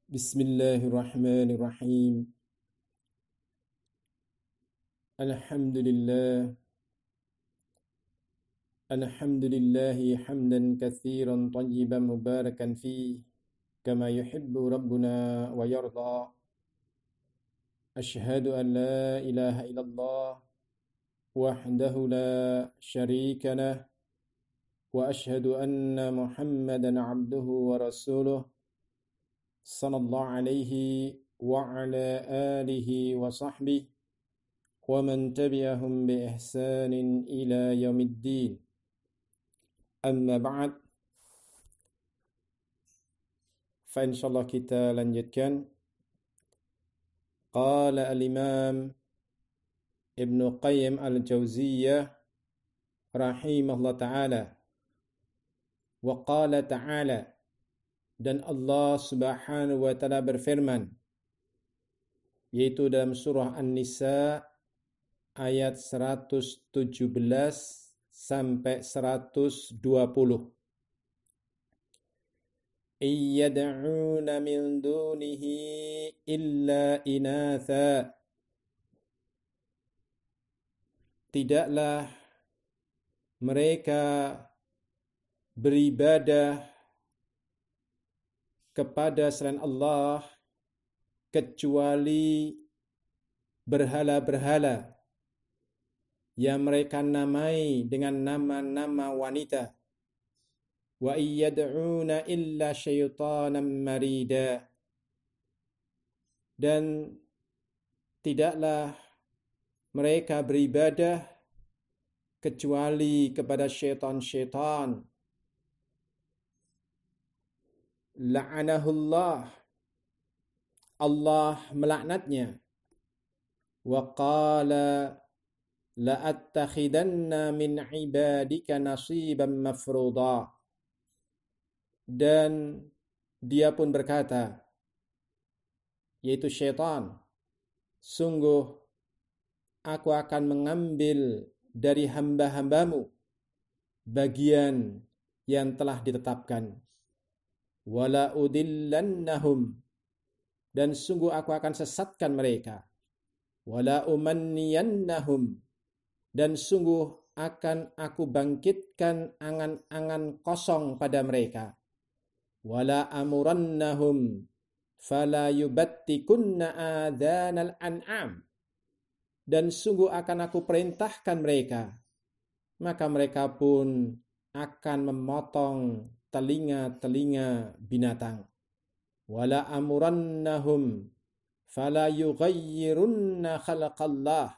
Bismillahirrahmanirrahim. Alhamdulillah. Alhamdulillahi hamdan katsiran tayyiban mubarakan fi kama yuhibbu rabbuna wa yarda. Ashhadu an la ilaha illallah wahdahu la syarika lah wa ashhadu anna Muhammadan abduhu wa rasuluh sallallahu alaihi wa ala alihi wa sahbihi wa man tabi'ahum bi ihsanin ila yaumiddin. Amma ba'd. Fa insyaallah kita lanjutkan. Qala al-Imam Ibn Qayyim al-Jauziyah rahimahullah ta'ala. Wa qala ta'ala, dan Allah Subhanahu wa ta'ala berfirman, yaitu dalam surah An-Nisa ayat 117 sampai 120. Iyyad'una min dunihi illa inatha. Tidaklah mereka beribadah kepada selain Allah kecuali berhala-berhala yang mereka namai dengan nama-nama wanita. Wa iyyad'una illa syaitanan marida. Dan tidaklah mereka beribadah kecuali kepada syaitan-syaitan. La'anahullah. Allah melaknatnya. Wa qala la'attakhidanna min ibadika nasiban mafruḍa. Dan dia pun berkata, yaitu syaitan, sungguh aku akan mengambil dari hamba-hambamu bagian yang telah ditetapkan. Wala udillannahum, dan sungguh aku akan sesatkan mereka. Wala umanniyannahum, dan sungguh akan aku bangkitkan angan-angan kosong pada mereka. Wala amurannahum fala yubattikunna adhanal an'am, dan sungguh akan aku perintahkan mereka, maka mereka pun akan memotong telinga-telinga binatang. Wala amurannahum fala yughayyirunna khalaqallah,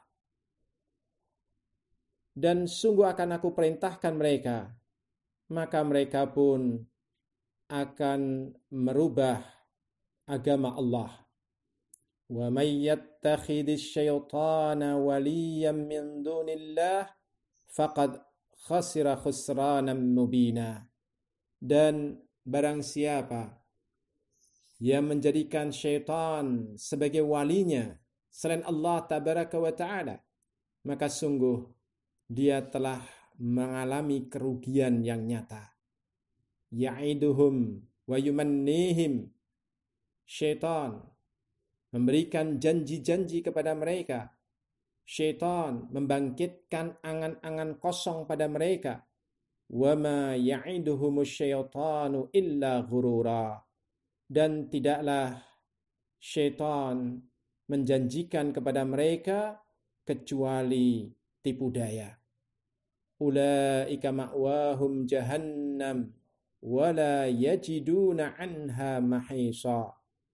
dan sungguh akan aku perintahkan mereka, maka mereka pun akan merubah agama Allah. Wa may yattakhidhish syaitana waliyan min dunillah faqad khasira khusranan mubina. Dan barang siapa yang menjadikan syaitan sebagai walinya selain Allah tabaraka wa ta'ala, maka sungguh dia telah mengalami kerugian yang nyata. Ya'iduhum wa yumannihim. Syaitan memberikan janji-janji kepada mereka. Syaitan membangkitkan angan-angan kosong pada mereka. Wa ma ya'iduhumus syaitanu illa ghurura. Dan tidaklah syaitan menjanjikan kepada mereka kecuali tipu daya. Ulaika ma'wahum jahannam wala yajiduna anha mahisa.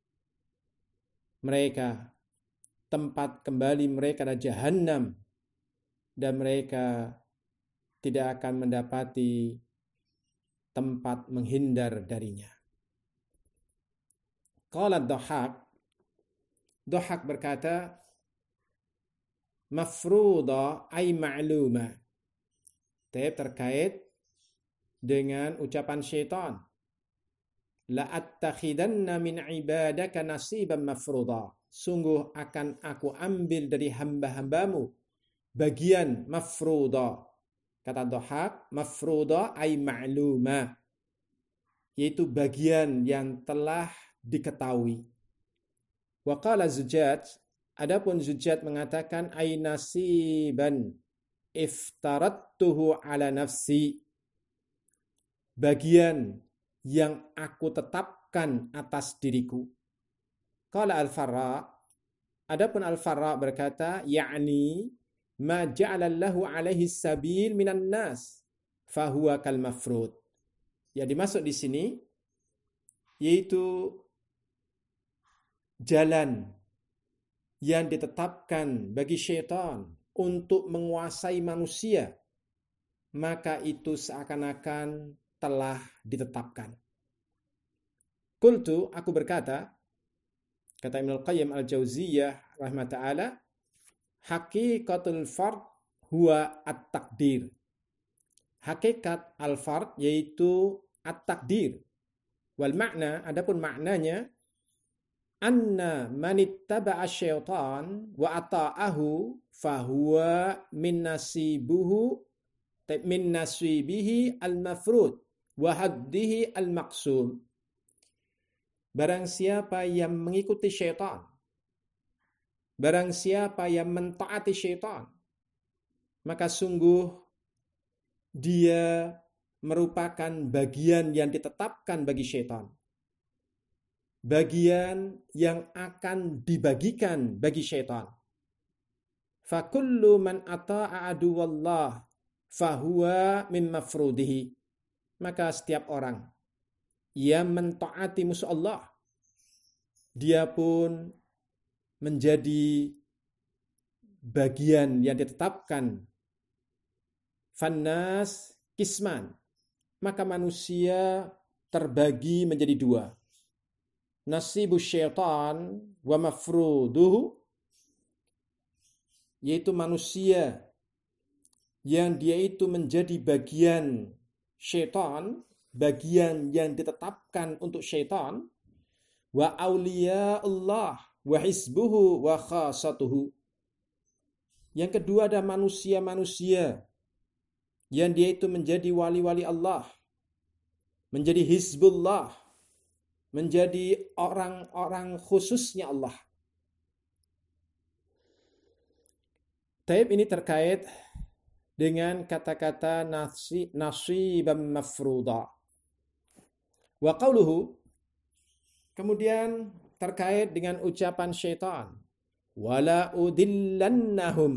Mereka, tempat kembali mereka adalah Jahannam, dan mereka tidak akan mendapati tempat menghindar darinya. Qala Dhahhak berkata, mafruḍa ay ma'luma. Terkait dengan ucapan syaitan, la'attakhidanna min ibadaka nasiban mafruḍa. Sungguh akan aku ambil dari hamba-hambamu bagian mafruḍa. Kata Dhahhak, mafruḍa ay ma'luma, yaitu bagian yang telah diketahui. Wa qala Zujaj, adapun Zujaj mengatakan ay nasiban iftarattuhu ala nafsi, bagian yang aku tetapkan atas diriku. Qala Al-Farra, adapun Al-Farra berkata, yakni ma ja'alallahu alaihi sabil minan nas fahuwa kal mafrud. Ya, dimaksud di sini yaitu jalan yang ditetapkan bagi syaitan untuk menguasai manusia, maka itu seakan-akan telah ditetapkan. Qultu, aku berkata, kata Ibnul Qayyim Al-Jauziyah rahimah ta'ala, haqiqatul fard huwa at-taqdir. Hakikat al-fard yaitu at-taqdir. Wal makna, adapun maknanya, anna manittaba'a syaitan wa ata'ahu fahuwa min nasibihi al-mafrud wa haddihi al-maqsum. Barang siapa yang mengikuti syaitan, barang siapa yang mentaati syaitan, maka sungguh dia merupakan bagian yang ditetapkan bagi syaitan. Bagian yang akan dibagikan bagi syaitan. Fakullu man ata'a aduwallah fahuwa min mafrudihi. Maka setiap orang yang mentaati musuh Allah, dia pun menjadi bagian yang ditetapkan. Fannas kisman. Maka manusia terbagi menjadi dua. Nasibu syaitan wa mafruduhu, yaitu manusia yang dia itu menjadi bagian syaitan, bagian yang ditetapkan untuk syaitan, wa auliya Allah wa hizbuhu wa khasatuhu. Yang kedua ada manusia-manusia yang dia itu menjadi wali-wali Allah, menjadi hizbullah, menjadi orang-orang khususnya Allah. Taib ini terkait dengan kata-kata nasiban mafruda. Wa qauluhu, kemudian terkait dengan ucapan syaitan, wala udillannahum,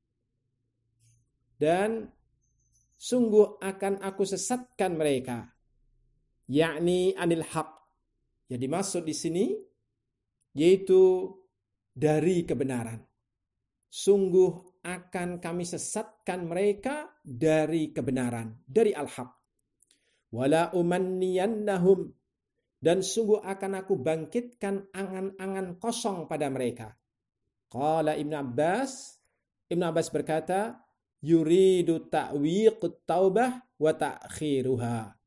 dan sungguh akan aku sesatkan mereka, yakni anil haq. Yang dimaksud di sini yaitu dari kebenaran. Sungguh akan kami sesatkan mereka dari kebenaran, dari al-haq. Wala umanniyannahum, dan sungguh akan aku bangkitkan angan-angan kosong pada mereka. Qala Ibn Abbas berkata, yuridu ta'wiqut taubah wa ta'khiruha.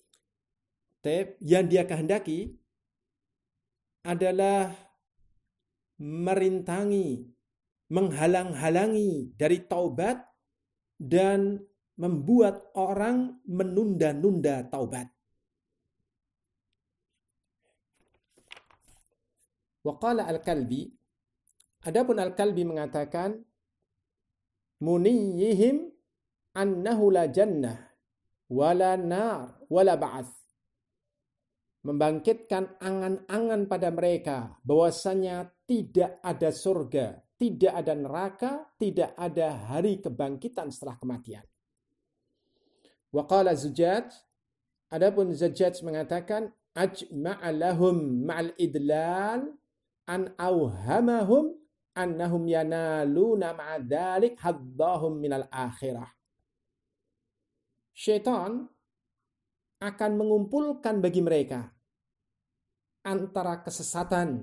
Yang dia kehendaki adalah merintangi, menghalang-halangi dari taubat dan membuat orang menunda-nunda taubat. Wa qala Al-Kalbi, adapun Al-Kalbi mengatakan, muniyihim annahu la jannah wala nar wala ba'ats. Membangkitkan angan-angan pada mereka bahwasanya tidak ada surga, tidak ada neraka, tidak ada hari kebangkitan setelah kematian. Wa qala Zujaj, adapun Zujaj mengatakan, ajma'a lahum ma'al idlal an awhamahum annahum yanaluna ma'a dzalik haddahum minal akhirah. Syaitan akan mengumpulkan bagi mereka antara kesesatan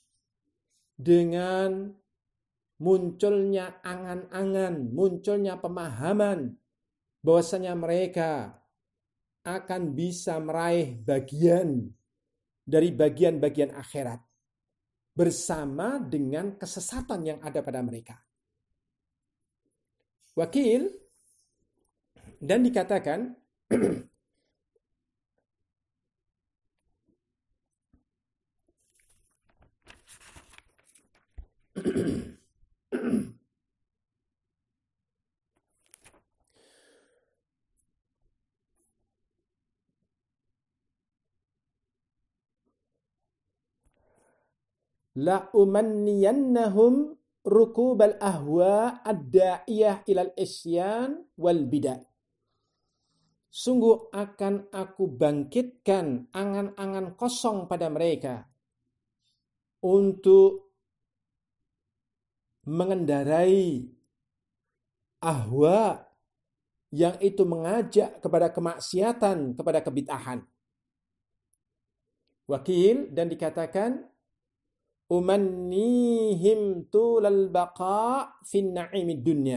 dengan munculnya angan-angan, munculnya pemahaman bahwasanya mereka akan bisa meraih bagian dari bagian-bagian akhirat bersama dengan kesesatan yang ada pada mereka. Wakil, dan dikatakan la umanniyannahum rukubal ahwa ad-da'iyah ilal isyan wal bidah. Sungguh akan aku bangkitkan angan-angan kosong pada mereka untuk mengendarai ahwa yang itu mengajak kepada kemaksiatan, kepada kebid'ahan. Wakil dan dikatakan umannihim tulal baqa fin na'imid dunya.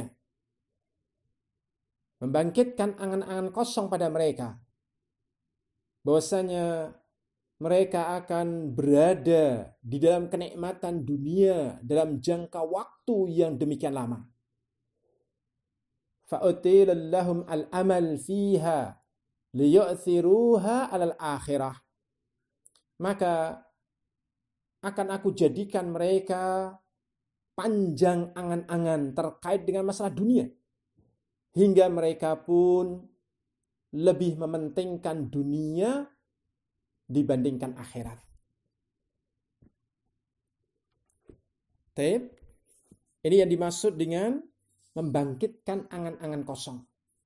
Membangkitkan angan-angan kosong pada mereka bahwasanya mereka akan berada di dalam kenikmatan dunia dalam jangka waktu yang demikian lama. Fa'utilal lahum al-amal fiha liyu'thiruha alal akhirah. Maka akan aku jadikan mereka panjang angan-angan terkait dengan masalah dunia. Hingga mereka pun lebih mementingkan dunia dibandingkan akhirat. Taib. Ini yang dimaksud dengan membangkitkan angan-angan kosong.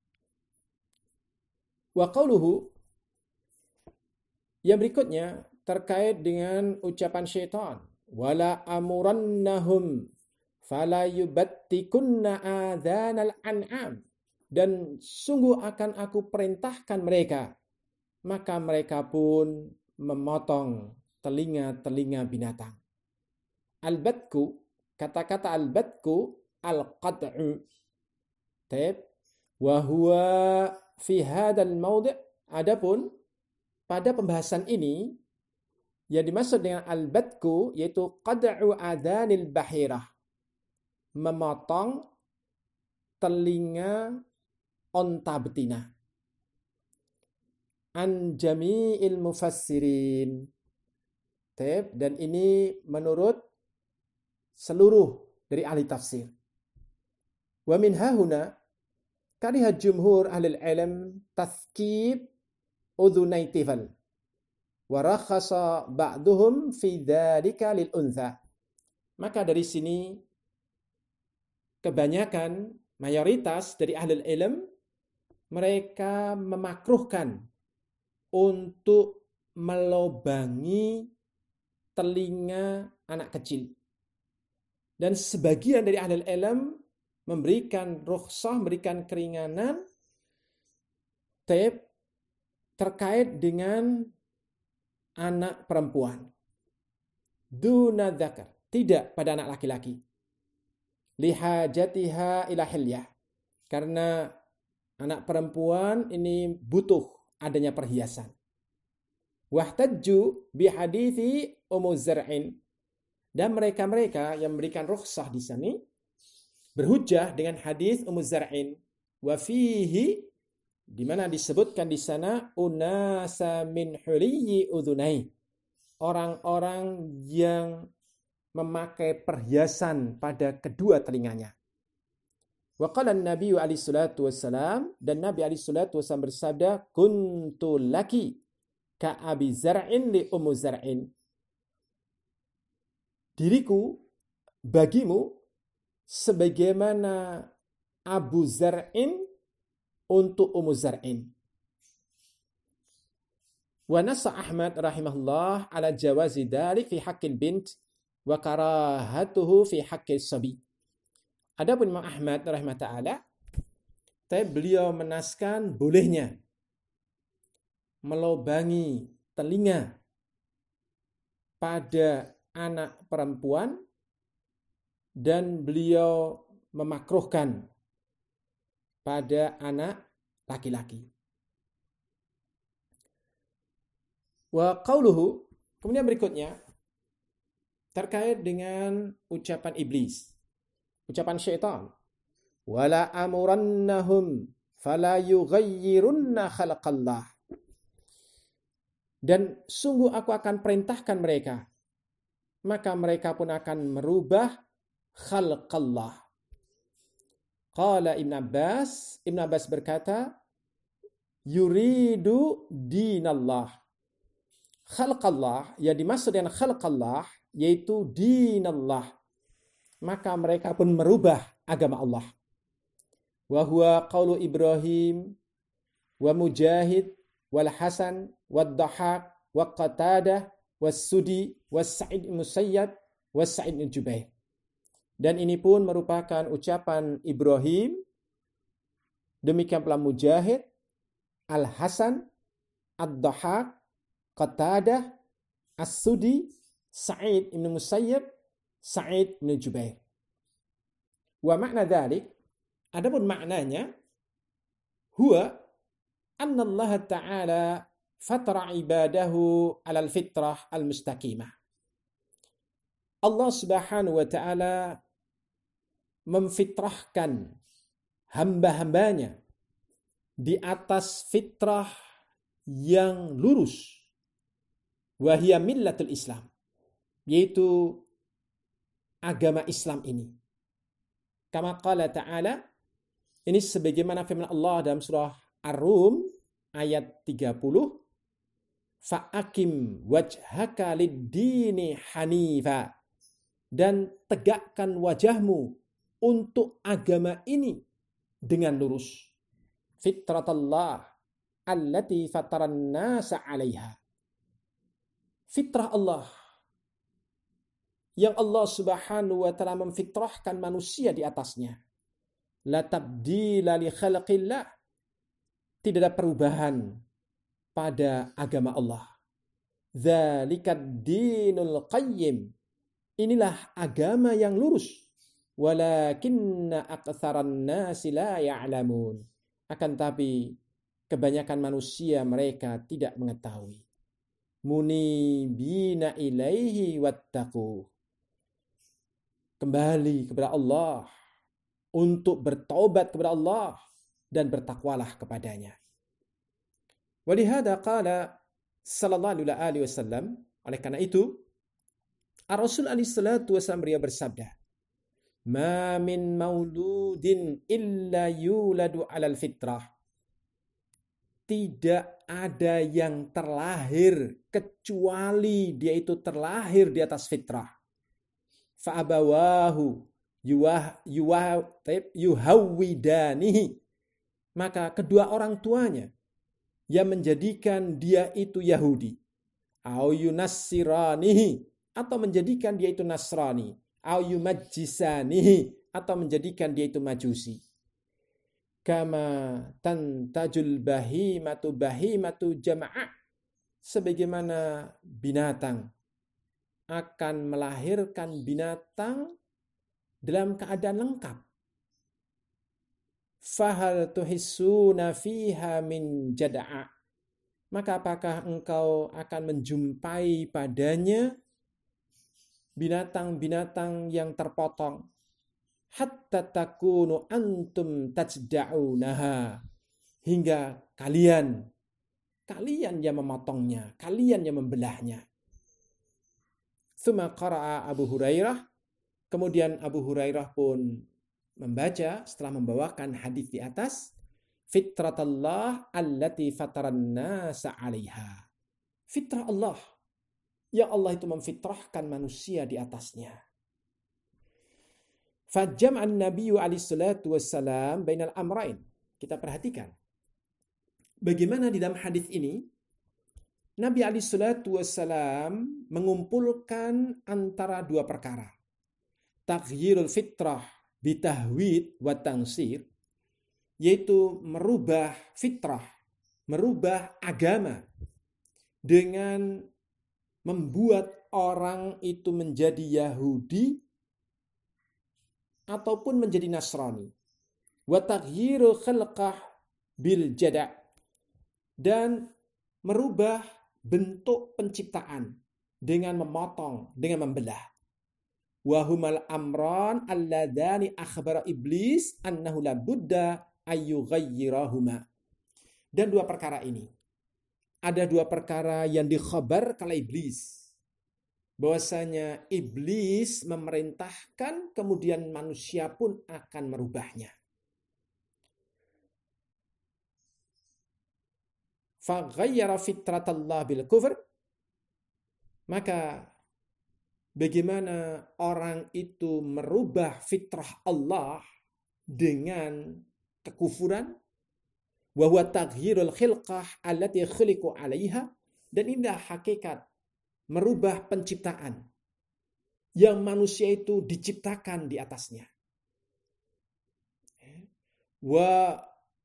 Wa qauluhu, yang berikutnya terkait dengan ucapan syaitan, wala amurannahum fala yubattikunna adhanal an'am, dan sungguh akan aku perintahkan mereka, maka mereka pun memotong telinga-telinga binatang. Al-batku, kata-kata al-batku al-qad'u. Taib. Wa huwa fi hadzal mawdi', adapun pada pembahasan ini yang dimaksud dengan al-batku yaitu qad'u adhanil bahirah, memotong telinga onta betina. An jami'il mufassirin. Dan ini menurut seluruh dari ahli tafsir. Wa min hahuna kariha jumhur ahli ilm tathkib udhunai tifal wa rakhasa ba'duhum fi dzalika lil untha. Maka dari sini kebanyakan mayoritas dari ahli ilm mereka memakruhkan untuk melobangi telinga anak kecil. Dan sebagian dari ahli ilm memberikan rukhsah, memberikan keringanan terkait dengan anak perempuan. Duna dzakar, tidak pada anak laki-laki. Lihajatiha ila hilyah, karena anak perempuan ini butuh adanya perhiasan. Wahtajju bihadithi Ummu Zar'in, dan mereka-mereka yang memberikan rukhsah di sini berhujjah dengan hadis Ummu Zar'in. Wa fihi, di mana disebutkan di sana unasa min huliyyi udhunai, orang-orang yang memakai perhiasan pada kedua telinganya. Wa qala an-nabiy alaihi salatu wassalam, dan Nabi alaihi salatu wassalam bersabda, kuntu laki ka Abi Zar'in li Ummu Zar'in. Diriku bagimu sebagaimana Abu Zar'in untuk Ummu Zar'in. Wa nassa Ahmad rahimahullah ala jawazi dzalik fi haqqil bint wa karahatuhu fi haqqis sabi. Adapun Imam Ahmad rahimah ta'ala, beliau menaskan bolehnya melobangi telinga pada anak perempuan, dan beliau memakruhkan pada anak laki-laki. Wa qauluhu, kemudian berikutnya terkait dengan ucapan iblis, ucapan syaitan, wala amurannahum fala yughayyirunna khalaqallah, dan sungguh aku akan perintahkan mereka, maka mereka pun akan merubah khalqallah. Qala Ibn Abbas berkata, yuridu dinallah. Khalqallah, yang dimaksud dengan khalqallah yaitu dinallah. Maka mereka pun merubah agama Allah. Wa huwa qaulu Ibrahim wa Mujahid wal Hasan wad Dhahak wa Qatadah was Sudi was Sa'id bin Musayyab was Sa'id bin Jubair. Dan ini pun merupakan ucapan Ibrahim, demikian pula Mujahid, Al-Hasan, Ad-Dhahak, Qatadah, As-Sudi, Sa'id bin Musayyab, Sa'id bin Jubair. Wa makna dzalik, adapun maknanya, huwa anna Allah Ta'ala fatara ibadahu alal fitrah al-mustaqimah. Allah Subhanahu wa Ta'ala memfitrahkan hamba-hambanya di atas fitrah yang lurus, wahia millatul Islam, yaitu agama Islam ini. Kama qala ta'ala, ini sebagaimana firman Allah dalam surah Ar-Rum ayat 30, fa'akim wajhaka lid-dini hanifa, dan tegakkan wajahmu untuk agama ini dengan lurus. Fitratallah allati fataran nasa 'alaiha. Fitrah Allah yang Allah Subhanahu wa Ta'ala memfitrahkan manusia di atasnya. La tabdila li khalqillah. Tidak ada perubahan pada agama Allah. Dzalikad dinul qayyim. Inilah agama yang lurus. Walakinna aktsaran nasi la ya'lamun. Akan tapi kebanyakan manusia mereka tidak mengetahui. Munibina ilaihi wattaqu. Kembali kepada Allah untuk bertaubat kepada Allah dan bertakwalah kepadanya. Walihada qala sallallahu alaihi wasallam, oleh karena itu Ar-Rasul alaihi salatu wasallam beliau bersabda, "Ma min mauludin illa yuladu 'alal fitrah." Tidak ada yang terlahir kecuali dia itu terlahir di atas fitrah. Fa'abawahu yuhawwidanihi. Maka kedua orang tuanya yang menjadikan dia itu Yahudi, au yunassiranihi, atau menjadikan dia itu Nasrani, au yumajjisanihi, atau menjadikan dia itu Majusi. Kama tantajul bahimatu jama'ah, sebagaimana binatang akan melahirkan binatang dalam keadaan lengkap. Fahal tuhissuna fiha min jada'a, maka apakah engkau akan menjumpai padanya binatang-binatang yang terpotong? Hatta takunu antum tajda'unaha, hingga kalian yang memotongnya, kalian yang membelahnya. Tsumma qara'a Abu Hurairah, kemudian Abu Hurairah pun membaca setelah membawakan hadis di atas, fitratallah allati fataran nasa 'alaiha. Fitrah Allah yang Allah itu memfitrahkan manusia di atasnya. Fajam'an Nabiyyu alaihi salatu wassalam bainal amrain. Kita perhatikan bagaimana di dalam hadis ini Nabi alaihi salatu wassalam mengumpulkan antara dua perkara. Taghyirul fitrah bitahwid wa tangsir, yaitu merubah fitrah, merubah agama dengan membuat orang itu menjadi Yahudi ataupun menjadi Nasrani. Wa taghyiru khalqah bil jada', dan merubah bentuk penciptaan dengan memotong, dengan membelah. Wa humal amran alladani akhbara iblis annahu la budda ayyughayyirahuma. Dan dua perkara ini, ada dua perkara yang dikhabarkan oleh iblis, bahwasanya iblis memerintahkan, kemudian manusia pun akan merubahnya. Faghayyara fitratallah bil kufr, maka bagaimana orang itu merubah fitrah Allah dengan kekufuran, wa huwa taghyirul khilqah allati khuliqu 'alaiha, dan inilah hakikat merubah penciptaan yang manusia itu diciptakan di atasnya. Wa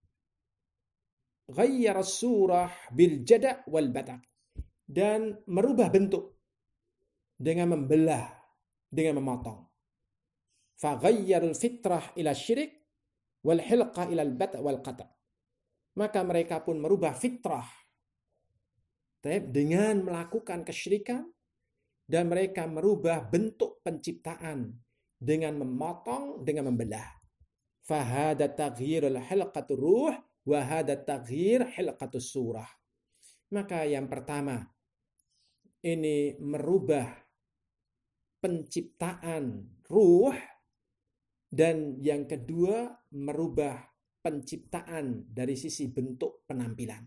ghayyara surah bil jada' wal batak, dan merubah bentuk dengan membelah, dengan memotong. Fa ghayyarul fitrah ila syirik wal hilqah ila al bata' wal qata'. Maka mereka pun merubah fitrah dengan melakukan kesyirikan, dan mereka merubah bentuk penciptaan dengan memotong, dengan membelah. Fahada taghyirul hilqatur ruh wa hada taghyir hilqatus surah. Maka yang pertama ini merubah penciptaan ruh, dan yang kedua merubah penciptaan dari sisi bentuk penampilan.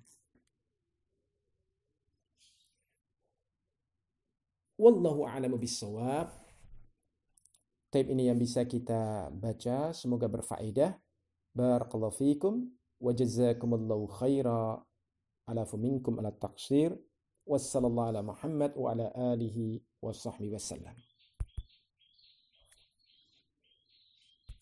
Wallahu a'lamu bissawab. Taib ini yang bisa kita baca, semoga berfaedah. Barakallahu fikum wa jazakumullahu khaira ala minkum ala taqsir. Wassallallahu ala Muhammad wa ala alihi wa sahbihi wasallam.